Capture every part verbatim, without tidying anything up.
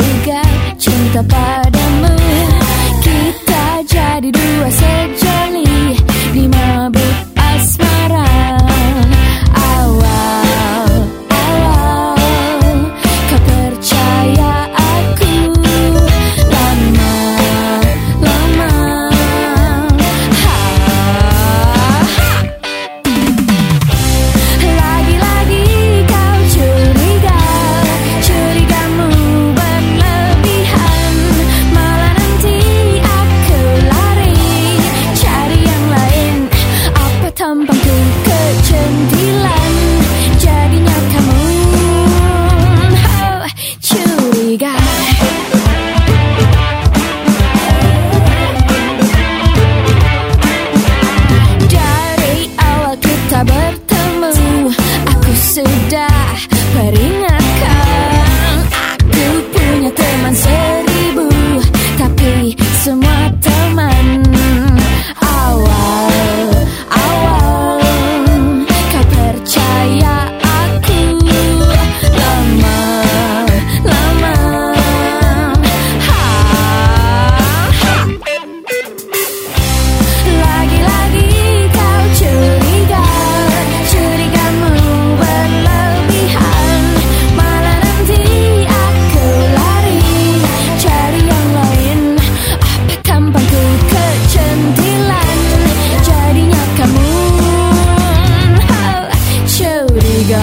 curiga cinta padamu. Kita jadi dua sejoli di mabuk asmara. Awal, awal kau percaya aku. Lama, lama ha, ha. Lagi-lagi kau curiga, curigamu berlebihan. Malah nanti aku lari cari yang lain. Apa tampangku kecantilan, jadinya kamu oh, curiga. Dari awal kita bertemu, aku sudah peringatkan. Aku punya teman seribu, tapi semua teman awal, awal kau percaya aku. Lama, lama ha, ha. Lagi-lagi kau curiga, curigamu berlebihan. Malah nanti aku lari cari yang lain. Apa tampangku kecantilan, jadinya kamu oh, curiga.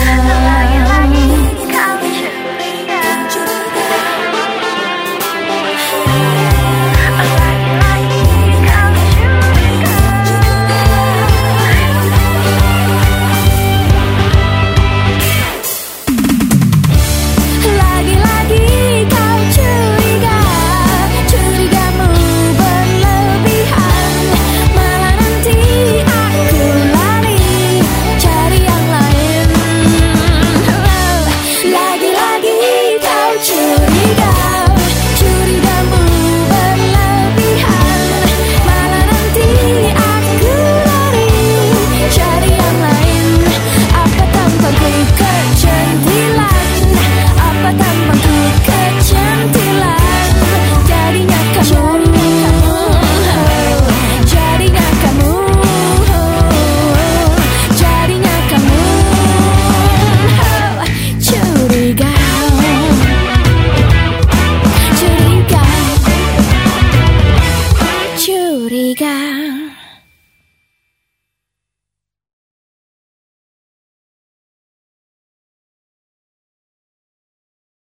Lagi-lagi kau curiga, curigamu berlebihan. Malah nanti aku lari cari yang lain. Oh, lagi-lagi kau curiga, curigamu berlebihan. Malah nanti aku lari cari yang lain. Apa tampangku kecantilan, apa tampangku kecantilan, jadinya kamu oh, jadinya kamu oh, jadinya kamu oh, curiga, curiga, curiga.